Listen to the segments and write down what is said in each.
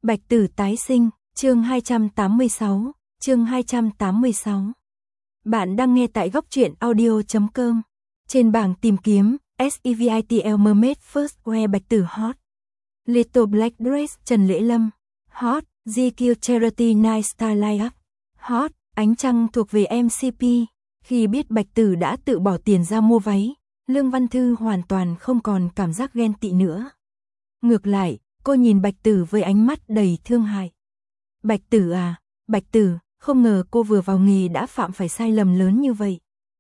Bạch Tử tái sinh, chương 286, chương 286. Bạn đang nghe tại góc truyện audio.com. Trên bảng tìm kiếm, SEVITL Mermaid First Wear Bạch Tử hot. Little Black Dress Trần Lễ Lâm, hot. GQ Charity Night Star Line Up, hot. Ánh Trăng thuộc về MCP. Khi biết Bạch Tử đã tự bỏ tiền ra mua váy, Lương Văn Thư hoàn toàn không còn cảm giác ghen tị nữa. Ngược lại, cô nhìn Bạch Tử với ánh mắt đầy thương hại. Bạch Tử à, Bạch Tử, không ngờ cô vừa vào nghề đã phạm phải sai lầm lớn như vậy.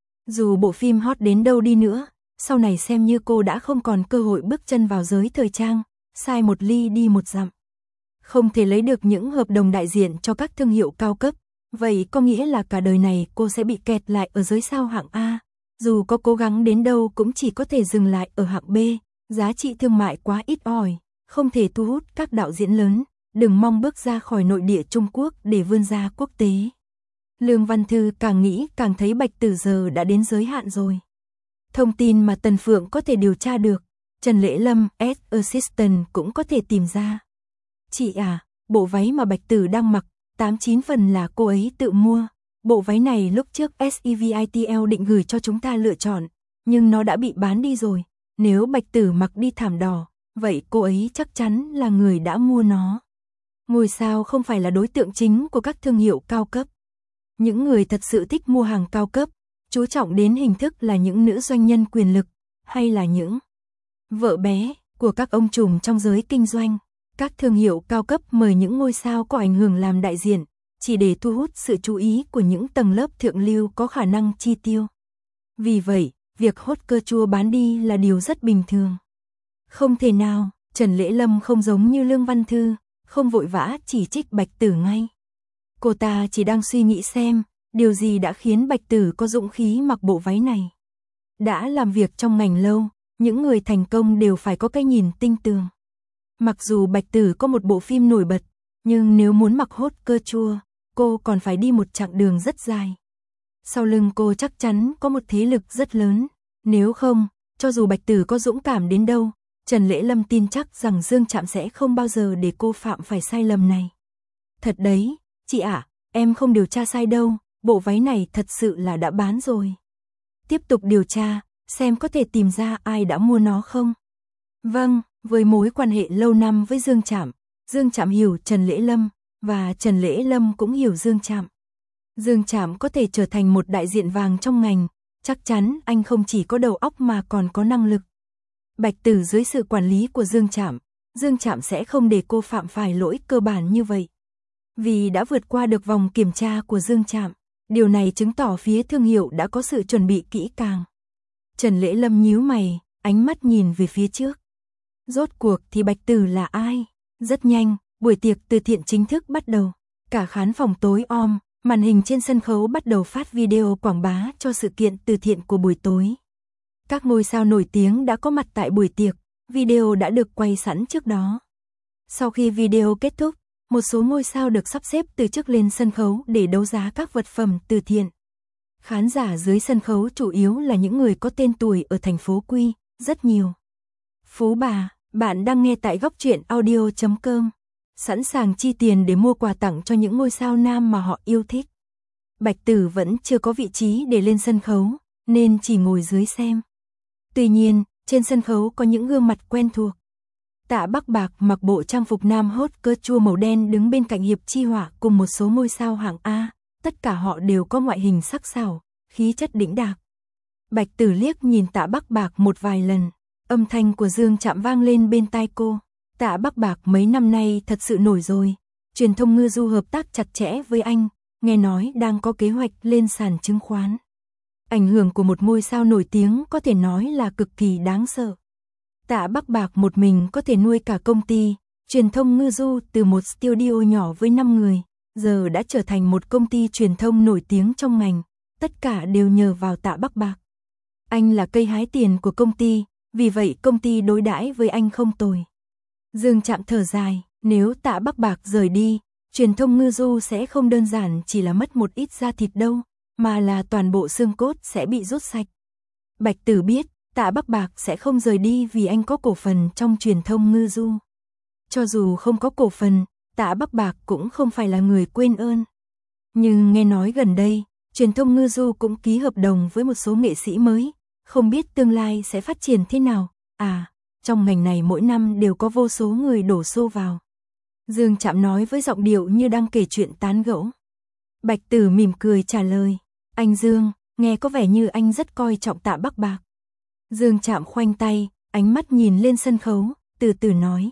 Dù bộ phim hot đến đâu đi nữa, sau này xem như cô đã không còn cơ hội bước chân vào giới thời trang, sai một ly đi một dặm. Không thể lấy được những hợp đồng đại diện cho các thương hiệu cao cấp, vậy có nghĩa là cả đời này cô sẽ bị kẹt lại ở giới sao hạng A. Dù có cố gắng đến đâu cũng chỉ có thể dừng lại ở hạng B, giá trị thương mại quá ít ỏi, không thể thu hút các đạo diễn lớn, đừng mong bước ra khỏi nội địa Trung Quốc để vươn ra quốc tế. Lương Văn Thư càng nghĩ càng thấy Bạch Tử giờ đã đến giới hạn rồi. Thông tin mà Tần Phượng có thể điều tra được, Trần Lễ Lâm, Assistant cũng có thể tìm ra. Chị à, bộ váy mà Bạch Tử đang mặc, 8-9 phần là cô ấy tự mua. Bộ váy này lúc trước SEVITL định gửi cho chúng ta lựa chọn, nhưng nó đã bị bán đi rồi. Nếu Bạch Tử mặc đi thảm đỏ, vậy cô ấy chắc chắn là người đã mua nó. Ngôi sao không phải là đối tượng chính của các thương hiệu cao cấp. Những người thật sự thích mua hàng cao cấp, chú trọng đến hình thức là những nữ doanh nhân quyền lực, hay là những vợ bé của các ông trùm trong giới kinh doanh. Các thương hiệu cao cấp mời những ngôi sao có ảnh hưởng làm đại diện, chỉ để thu hút sự chú ý của những tầng lớp thượng lưu có khả năng chi tiêu. Vì vậy, việc hot cơ chua bán đi là điều rất bình thường. Không thể nào, Trần Lễ Lâm không giống như Lương Văn Thư, không vội vã chỉ trích Bạch Tử ngay. Cô ta chỉ đang suy nghĩ xem, điều gì đã khiến Bạch Tử có dũng khí mặc bộ váy này. Đã làm việc trong ngành lâu, những người thành công đều phải có cái nhìn tinh tường. Mặc dù Bạch Tử có một bộ phim nổi bật, nhưng nếu muốn mặc hot cơ chua, cô còn phải đi một chặng đường rất dài. Sau lưng cô chắc chắn có một thế lực rất lớn, nếu không, cho dù Bạch Tử có dũng cảm đến đâu, Trần Lễ Lâm tin chắc rằng Dương Trạm sẽ không bao giờ để cô phạm phải sai lầm này. Thật đấy, chị ạ, em không điều tra sai đâu, bộ váy này thật sự là đã bán rồi. Tiếp tục điều tra, xem có thể tìm ra ai đã mua nó không. Vâng, với mối quan hệ lâu năm với Dương Trạm hiểu Trần Lễ Lâm, và Trần Lễ Lâm cũng hiểu Dương Trạm. Dương Trạm có thể trở thành một đại diện vàng trong ngành, chắc chắn anh không chỉ có đầu óc mà còn có năng lực. Bạch Tử dưới sự quản lý của Dương Trạm sẽ không để cô phạm phải lỗi cơ bản như vậy. Vì đã vượt qua được vòng kiểm tra của Dương Trạm, điều này chứng tỏ phía thương hiệu đã có sự chuẩn bị kỹ càng. Trần Lễ Lâm nhíu mày, ánh mắt nhìn về phía trước. Rốt cuộc thì Bạch Tử là ai? Rất nhanh, buổi tiệc từ thiện chính thức bắt đầu. Cả khán phòng tối om, màn hình trên sân khấu bắt đầu phát video quảng bá cho sự kiện từ thiện của buổi tối. Các ngôi sao nổi tiếng đã có mặt tại buổi tiệc, video đã được quay sẵn trước đó. Sau khi video kết thúc, một số ngôi sao được sắp xếp từ trước lên sân khấu để đấu giá các vật phẩm từ thiện. Khán giả dưới sân khấu chủ yếu là những người có tên tuổi ở thành phố Quy, rất nhiều. Phú bà, bạn đang nghe tại góc truyện audio.com. Sẵn sàng chi tiền để mua quà tặng cho những ngôi sao nam mà họ yêu thích. Bạch Tử vẫn chưa có vị trí để lên sân khấu, nên chỉ ngồi dưới xem. Tuy nhiên, trên sân khấu có những gương mặt quen thuộc. Tạ Bắc Bạc mặc bộ trang phục nam hot cơ chua màu đen đứng bên cạnh Hiệp Chi Họa cùng một số ngôi sao hạng A, tất cả họ đều có ngoại hình sắc sảo, khí chất đĩnh đạc. Bạch Tử liếc nhìn Tạ Bắc Bạc một vài lần, âm thanh của Dương Trạm vang lên bên tai cô. Tạ Bắc Bạc mấy năm nay thật sự nổi rồi, truyền thông ngư du hợp tác chặt chẽ với anh, nghe nói đang có kế hoạch lên sàn chứng khoán. Ảnh hưởng của một ngôi sao nổi tiếng có thể nói là cực kỳ đáng sợ. Tạ Bắc Bạc một mình có thể nuôi cả công ty, truyền thông ngư du từ một studio nhỏ với 5 người, giờ đã trở thành một công ty truyền thông nổi tiếng trong ngành, tất cả đều nhờ vào Tạ Bắc Bạc. Anh là cây hái tiền của công ty, vì vậy công ty đối đãi với anh không tồi. Dương Trạm thở dài, nếu Tạ Bắc Bạc rời đi, truyền thông ngư du sẽ không đơn giản chỉ là mất một ít da thịt đâu, mà là toàn bộ xương cốt sẽ bị rút sạch. Bạch Tử biết, Tạ Bắc Bạc sẽ không rời đi vì anh có cổ phần trong truyền thông ngư du. Cho dù không có cổ phần, Tạ Bắc Bạc cũng không phải là người quên ơn. Nhưng nghe nói gần đây, truyền thông ngư du cũng ký hợp đồng với một số nghệ sĩ mới, không biết tương lai sẽ phát triển thế nào. Trong ngành này mỗi năm đều có vô số người đổ xô vào. Dương Trạm nói với giọng điệu như đang kể chuyện tán gẫu. Bạch Tử mỉm cười trả lời, anh Dương, nghe có vẻ như anh rất coi trọng Tạ Bắc Bạc. Dương Trạm khoanh tay, ánh mắt nhìn lên sân khấu, từ từ nói.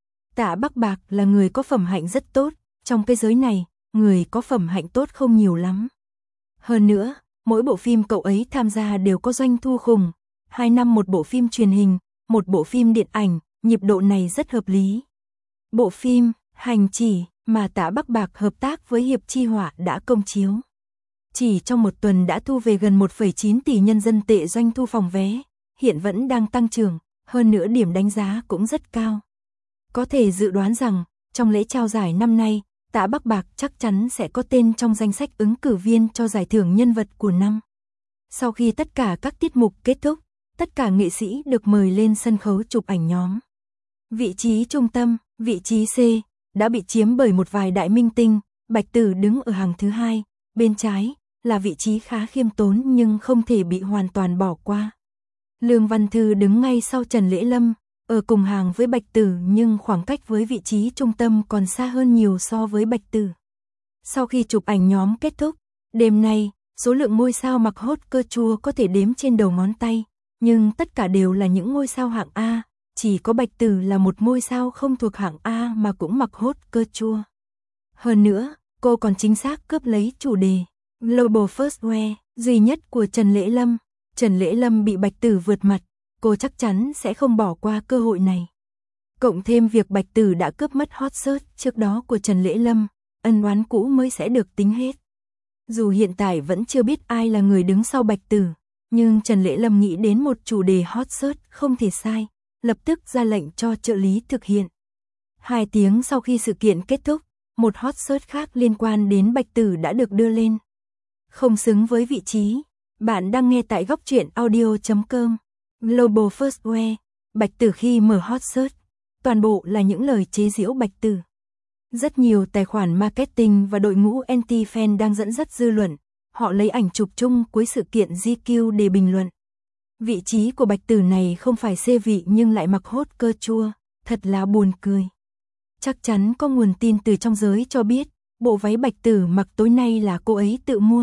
Tạ Bắc Bạc là người có phẩm hạnh rất tốt, trong cái giới này, người có phẩm hạnh tốt không nhiều lắm. Hơn nữa, mỗi bộ phim cậu ấy tham gia đều có doanh thu khủng, 2 năm một bộ phim truyền hình, một bộ phim điện ảnh, nhịp độ này rất hợp lý. Bộ phim Hành Chỉ mà Tạ Bắc Bạc hợp tác với Hiệp Chi Họa đã công chiếu. Chỉ trong một tuần đã thu về gần 1,9 tỷ nhân dân tệ doanh thu phòng vé, hiện vẫn đang tăng trưởng, hơn nữa điểm đánh giá cũng rất cao. Có thể dự đoán rằng, trong lễ trao giải năm nay, Tạ Bắc Bạc chắc chắn sẽ có tên trong danh sách ứng cử viên cho giải thưởng nhân vật của năm. Sau khi tất cả các tiết mục kết thúc, tất cả nghệ sĩ được mời lên sân khấu chụp ảnh nhóm. Vị trí trung tâm, vị trí C, đã bị chiếm bởi một vài đại minh tinh, Bạch Tử đứng ở hàng thứ 2, bên trái, là vị trí khá khiêm tốn nhưng không thể bị hoàn toàn bỏ qua. Lương Văn Thư đứng ngay sau Trần Lễ Lâm, ở cùng hàng với Bạch Tử nhưng khoảng cách với vị trí trung tâm còn xa hơn nhiều so với Bạch Tử. Sau khi chụp ảnh nhóm kết thúc, đêm nay, số lượng ngôi sao mặc hot couture có thể đếm trên đầu ngón tay, nhưng tất cả đều là những ngôi sao hạng A, chỉ có Bạch Tử là một ngôi sao không thuộc hạng A mà cũng mặc hot couture. Hơn nữa, cô còn chính xác cướp lấy chủ đề Global First Wear duy nhất của Trần Lễ Lâm. Trần Lễ Lâm bị Bạch Tử vượt mặt, cô chắc chắn sẽ không bỏ qua cơ hội này. Cộng thêm việc Bạch Tử đã cướp mất hot search trước đó của Trần Lễ Lâm, ân oán cũ mới sẽ được tính hết. Dù hiện tại vẫn chưa biết ai là người đứng sau Bạch Tử, nhưng Trần Lễ Lâm nghĩ đến một chủ đề hot search không thể sai, lập tức ra lệnh cho trợ lý thực hiện. 2 tiếng sau khi sự kiện kết thúc, một hot search khác liên quan đến Bạch Tử đã được đưa lên. Không xứng với vị trí. Bạn đang nghe tại góc truyện audio.com. Global First Wear, Bạch Tử khi mở hot search, toàn bộ là những lời chế giễu Bạch Tử. Rất nhiều tài khoản marketing và đội ngũ anti-fan đang dẫn dắt dư luận, họ lấy ảnh chụp chung cuối sự kiện GQ để bình luận. Vị trí của Bạch Tử này không phải C vị nhưng lại mặc hot couture, thật là buồn cười. Chắc chắn có nguồn tin từ trong giới cho biết, bộ váy Bạch Tử mặc tối nay là cô ấy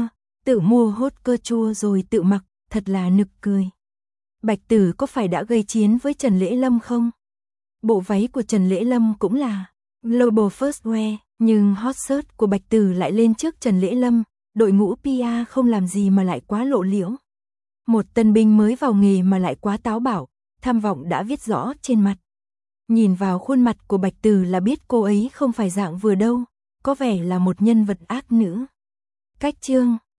tự mua hot couture rồi tự mặc, thật là nực cười. Bạch Tử có phải đã gây chiến với Trần Lễ Lâm không? Bộ váy của Trần Lễ Lâm cũng là Global First Wear, nhưng hot search của Bạch Tử lại lên trước Trần Lễ Lâm, đội ngũ PR không làm gì mà lại quá lộ liễu. Một tân binh mới vào nghề mà lại quá táo bạo, tham vọng đã viết rõ trên mặt. Nhìn vào khuôn mặt của Bạch Tử là biết cô ấy không phải dạng vừa đâu, có vẻ là một nhân vật ác nữ. Cách chương